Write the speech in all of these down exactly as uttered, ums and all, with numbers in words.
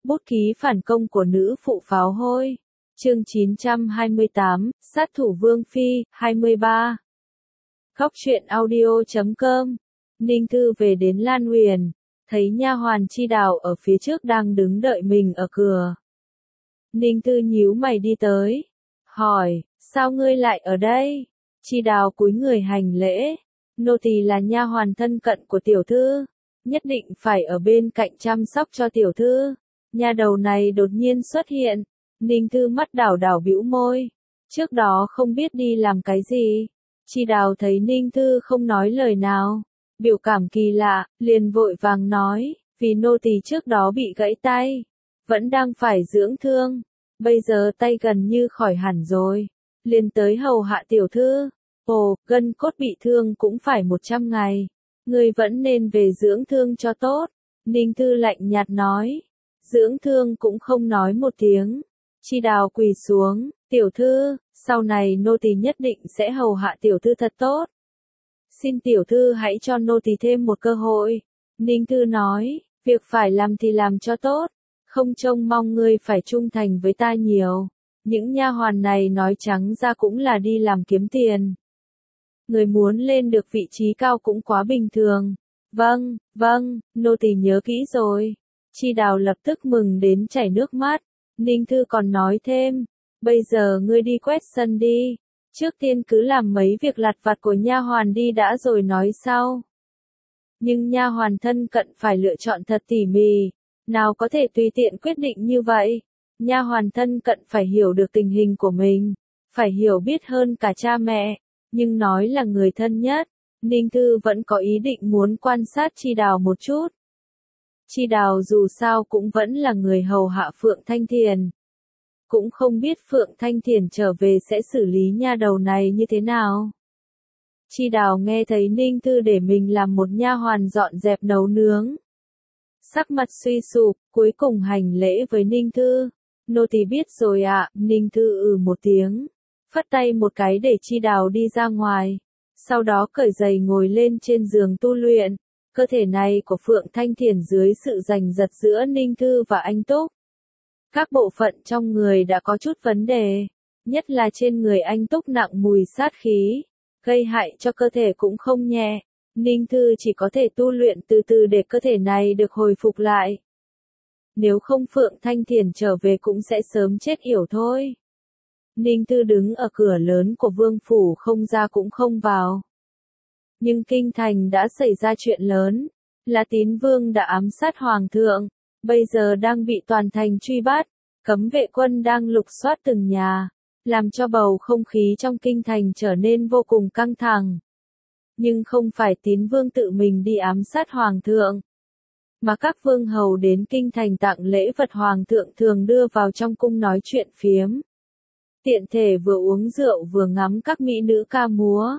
Bút ký phản công của nữ phụ pháo hôi. Chương chín trăm hai mươi tám, sát thủ Vương Phi, hai mươi ba. Khóc chuyện audio chấm com. Ninh Thư về đến Lan Huyền, thấy nha hoàn Chi Đào ở phía trước đang đứng đợi mình ở cửa. Ninh Thư nhíu mày đi tới, hỏi, sao ngươi lại ở đây? Chi Đào cúi người hành lễ, nô tỳ là nha hoàn thân cận của tiểu thư, nhất định phải ở bên cạnh chăm sóc cho tiểu thư. Nha đầu này đột nhiên xuất hiện, Ninh Thư mắt đảo đảo bĩu môi, trước đó không biết đi làm cái gì. Chi Đào thấy Ninh Thư không nói lời nào, biểu cảm kỳ lạ, liền vội vàng nói, vì nô tỳ trước đó bị gãy tay, vẫn đang phải dưỡng thương, bây giờ tay gần như khỏi hẳn rồi, liền tới hầu hạ tiểu thư. Ồ, gân cốt bị thương cũng phải một trăm ngày, ngươi vẫn nên về dưỡng thương cho tốt. Ninh Thư lạnh nhạt nói, dưỡng thương cũng không nói một tiếng. Chi Đào quỳ xuống, tiểu thư, sau này nô tỳ nhất định sẽ hầu hạ tiểu thư thật tốt. Xin tiểu thư hãy cho nô tỳ thêm một cơ hội. Ninh Thư nói, việc phải làm thì làm cho tốt, không trông mong ngươi phải trung thành với ta nhiều. Những nha hoàn này nói trắng ra cũng là đi làm kiếm tiền. Người muốn lên được vị trí cao cũng quá bình thường. Vâng, vâng, nô tỳ nhớ kỹ rồi. Chi Đào lập tức mừng đến chảy nước mắt. Ninh Thư còn nói thêm, bây giờ ngươi đi quét sân đi, trước tiên cứ làm mấy việc lặt vặt của nha hoàn đi đã rồi nói sau. Nhưng nha hoàn thân cận phải lựa chọn thật tỉ mỉ, nào có thể tùy tiện quyết định như vậy. Nha hoàn thân cận phải hiểu được tình hình của mình, phải hiểu biết hơn cả cha mẹ, nhưng nói là người thân nhất, Ninh Thư vẫn có ý định muốn quan sát Chi Đào một chút. Chi Đào dù sao cũng vẫn là người hầu hạ Phượng Thanh Thiền. Cũng không biết Phượng Thanh Thiền trở về sẽ xử lý nha đầu này như thế nào. Chi Đào nghe thấy Ninh Thư để mình làm một nha hoàn dọn dẹp nấu nướng, sắc mặt suy sụp, cuối cùng hành lễ với Ninh Thư. Nô tỳ biết rồi ạ. Ninh Thư ừ một tiếng, phất tay một cái để Chi Đào đi ra ngoài, sau đó cởi giày ngồi lên trên giường tu luyện. Cơ thể này của Phượng Thanh Thiền dưới sự giành giật giữa Ninh Thư và anh Túc, các bộ phận trong người đã có chút vấn đề, nhất là trên người anh Túc nặng mùi sát khí, gây hại cho cơ thể cũng không nhẹ. Ninh Thư chỉ có thể tu luyện từ từ để cơ thể này được hồi phục lại. Nếu không Phượng Thanh Thiền trở về cũng sẽ sớm chết yểu thôi. Ninh Thư đứng ở cửa lớn của vương phủ không ra cũng không vào. Nhưng kinh thành đã xảy ra chuyện lớn, là Tín Vương đã ám sát hoàng thượng, bây giờ đang bị toàn thành truy bắt, cấm vệ quân đang lục soát từng nhà, làm cho bầu không khí trong kinh thành trở nên vô cùng căng thẳng. Nhưng không phải Tín Vương tự mình đi ám sát hoàng thượng, mà các vương hầu đến kinh thành tặng lễ vật hoàng thượng thường đưa vào trong cung nói chuyện phiếm. Tiện thể vừa uống rượu vừa ngắm các mỹ nữ ca múa.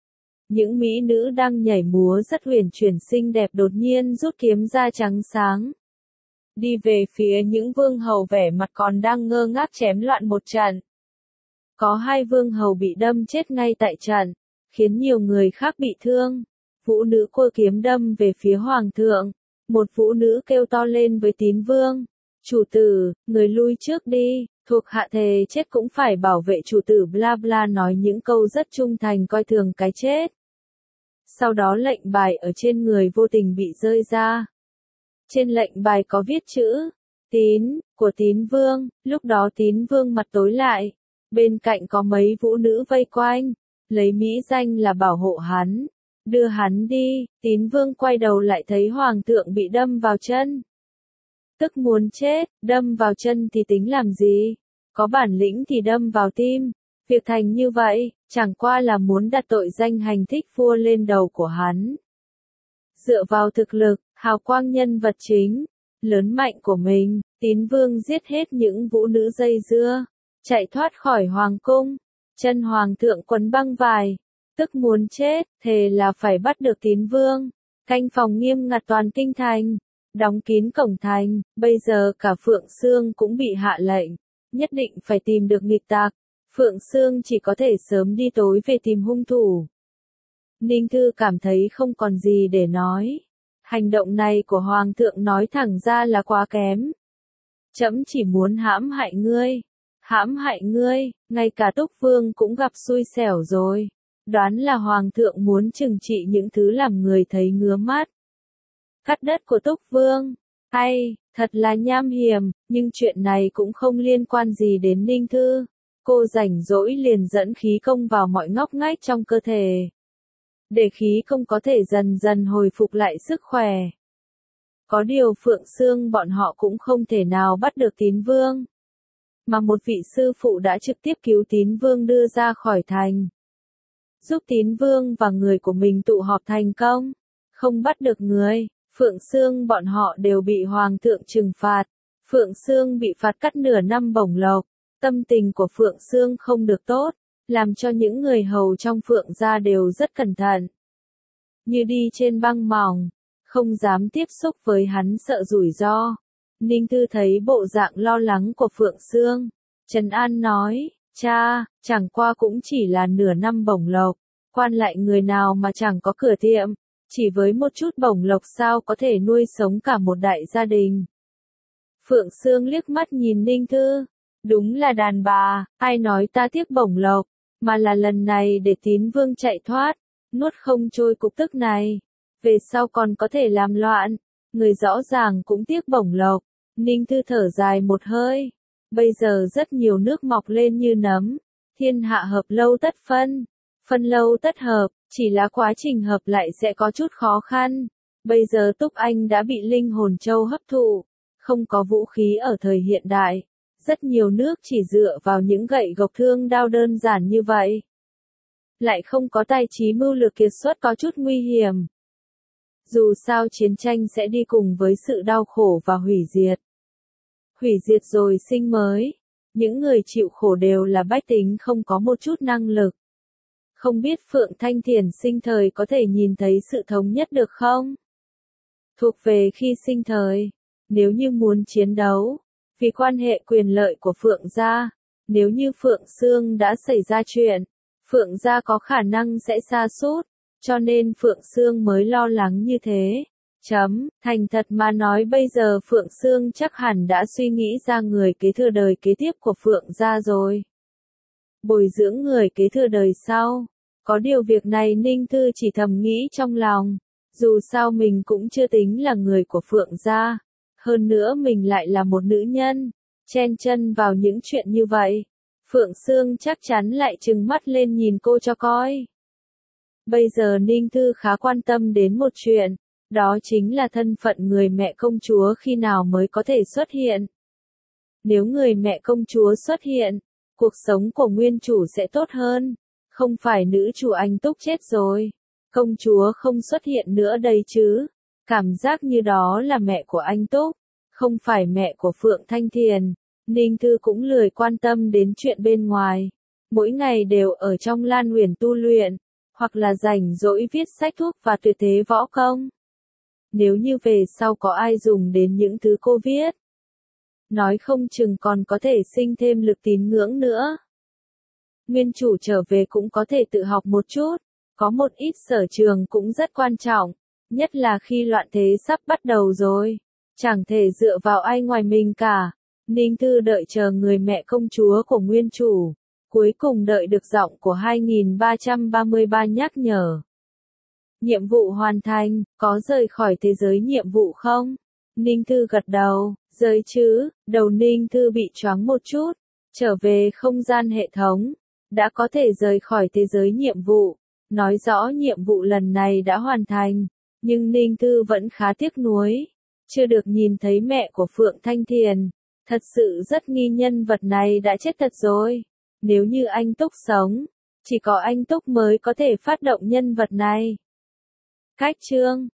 Những mỹ nữ đang nhảy múa rất huyền chuyển xinh đẹp đột nhiên rút kiếm ra trắng sáng, đi về phía những vương hầu vẻ mặt còn đang ngơ ngác chém loạn một trận. Có hai vương hầu bị đâm chết ngay tại trận, khiến nhiều người khác bị thương. Vũ nữ cua kiếm đâm về phía hoàng thượng, một vũ nữ kêu to lên với Tín Vương, chủ tử, người lui trước đi, thuộc hạ thề chết cũng phải bảo vệ chủ tử bla bla nói những câu rất trung thành coi thường cái chết. Sau đó lệnh bài ở trên người vô tình bị rơi ra. Trên lệnh bài có viết chữ, Tín, của Tín Vương, lúc đó Tín Vương mặt tối lại, bên cạnh có mấy vũ nữ vây quanh, lấy mỹ danh là bảo hộ hắn, đưa hắn đi. Tín Vương quay đầu lại thấy hoàng thượng bị đâm vào chân. Tức muốn chết, đâm vào chân thì tính làm gì, có bản lĩnh thì đâm vào tim. Việc thành như vậy, chẳng qua là muốn đặt tội danh hành thích vua lên đầu của hắn. Dựa vào thực lực, hào quang nhân vật chính, lớn mạnh của mình, Tín Vương giết hết những vũ nữ dây dưa, chạy thoát khỏi hoàng cung, chân hoàng thượng quấn băng vải, tức muốn chết, thề là phải bắt được Tín Vương, canh phòng nghiêm ngặt toàn kinh thành, đóng kín cổng thành, bây giờ cả Phượng Sương cũng bị hạ lệnh, nhất định phải tìm được nghịch tặc. Phượng Sương chỉ có thể sớm đi tối về tìm hung thủ. Ninh Thư cảm thấy không còn gì để nói. Hành động này của Hoàng thượng nói thẳng ra là quá kém. trẫm chỉ muốn hãm hại ngươi. Hãm hại ngươi, ngay cả Túc Vương cũng gặp xui xẻo rồi. Đoán là Hoàng thượng muốn trừng trị những thứ làm người thấy ngứa mắt. Cắt đất của Túc Vương. Hay, thật là nham hiểm, nhưng chuyện này cũng không liên quan gì đến Ninh Thư. Cô rảnh rỗi liền dẫn khí công vào mọi ngóc ngách trong cơ thể. Để khí công có thể dần dần hồi phục lại sức khỏe. Có điều Phượng Sương bọn họ cũng không thể nào bắt được Tín Vương. Mà một vị sư phụ đã trực tiếp cứu Tín Vương đưa ra khỏi thành. Giúp Tín Vương và người của mình tụ họp thành công. Không bắt được người, Phượng Sương bọn họ đều bị Hoàng thượng trừng phạt. Phượng Sương bị phạt cắt nửa năm bổng lộc. Tâm tình của Phượng Sương không được tốt, làm cho những người hầu trong Phượng gia đều rất cẩn thận. Như đi trên băng mỏng, không dám tiếp xúc với hắn sợ rủi ro. Ninh Thư thấy bộ dạng lo lắng của Phượng Sương. Trấn An nói, cha, chẳng qua cũng chỉ là nửa năm bổng lộc, quan lại người nào mà chẳng có cửa tiệm, chỉ với một chút bổng lộc sao có thể nuôi sống cả một đại gia đình. Phượng Sương liếc mắt nhìn Ninh Thư, đúng là đàn bà, ai nói ta tiếc bổng lộc, mà là lần này để Tín Vương chạy thoát, nuốt không trôi cục tức này, về sau còn có thể làm loạn, người rõ ràng cũng tiếc bổng lộc. Ninh Thư thở dài một hơi. Bây giờ rất nhiều nước mọc lên như nấm. Thiên hạ hợp lâu tất phân. Phân lâu tất hợp. Chỉ là quá trình hợp lại sẽ có chút khó khăn. Bây giờ Túc Anh đã bị linh hồn châu hấp thụ. Không có vũ khí ở thời hiện đại. Rất nhiều nước chỉ dựa vào những gậy gộc thương đao đơn giản như vậy. Lại không có tài trí mưu lược kiệt xuất có chút nguy hiểm. Dù sao chiến tranh sẽ đi cùng với sự đau khổ và hủy diệt. Hủy diệt rồi sinh mới. Những người chịu khổ đều là bách tính không có một chút năng lực. Không biết Phượng Thanh Thiền sinh thời có thể nhìn thấy sự thống nhất được không? Thuộc về khi sinh thời. Nếu như muốn chiến đấu. Vì quan hệ quyền lợi của Phượng gia. Nếu như Phượng Sương đã xảy ra chuyện. Phượng gia có khả năng sẽ sa sút. Cho nên Phượng Sương mới lo lắng như thế. Chấm, thành thật mà nói bây giờ Phượng Sương chắc hẳn đã suy nghĩ ra người kế thừa đời kế tiếp của Phượng gia rồi. Bồi dưỡng người kế thừa đời sau. Có điều việc này Ninh Thư chỉ thầm nghĩ trong lòng. Dù sao mình cũng chưa tính là người của Phượng gia. Hơn nữa mình lại là một nữ nhân. Chen chân vào những chuyện như vậy. Phượng Sương chắc chắn lại trừng mắt lên nhìn cô cho coi. Bây giờ Ninh Thư khá quan tâm đến một chuyện. Đó chính là thân phận người mẹ công chúa khi nào mới có thể xuất hiện. Nếu người mẹ công chúa xuất hiện, cuộc sống của nguyên chủ sẽ tốt hơn. Không phải nữ chủ Anh Túc chết rồi. Công chúa không xuất hiện nữa đây chứ. Cảm giác như đó là mẹ của Anh Túc. Không phải mẹ của Phượng Thanh Thiền. Ninh Thư cũng lười quan tâm đến chuyện bên ngoài. Mỗi ngày đều ở trong Lan Huyền tu luyện. Hoặc là rảnh rỗi viết sách thuốc và tuyệt thế võ công. Nếu như về sau có ai dùng đến những thứ cô viết. Nói không chừng còn có thể sinh thêm lực tín ngưỡng nữa. Nguyên chủ trở về cũng có thể tự học một chút. Có một ít sở trường cũng rất quan trọng. Nhất là khi loạn thế sắp bắt đầu rồi. Chẳng thể dựa vào ai ngoài mình cả. Ninh Thư đợi chờ người mẹ công chúa của nguyên chủ. Cuối cùng đợi được giọng của hai nghìn ba trăm ba mươi ba nhắc nhở. Nhiệm vụ hoàn thành, có rời khỏi thế giới nhiệm vụ không? Ninh Thư gật đầu, rời chứ, đầu Ninh Thư bị choáng một chút, trở về không gian hệ thống, đã có thể rời khỏi thế giới nhiệm vụ, nói rõ nhiệm vụ lần này đã hoàn thành, nhưng Ninh Thư vẫn khá tiếc nuối, chưa được nhìn thấy mẹ của Phượng Thanh Thiền, thật sự rất nghi nhân vật này đã chết thật rồi, nếu như anh Túc sống, chỉ có anh Túc mới có thể phát động nhân vật này. Cách chương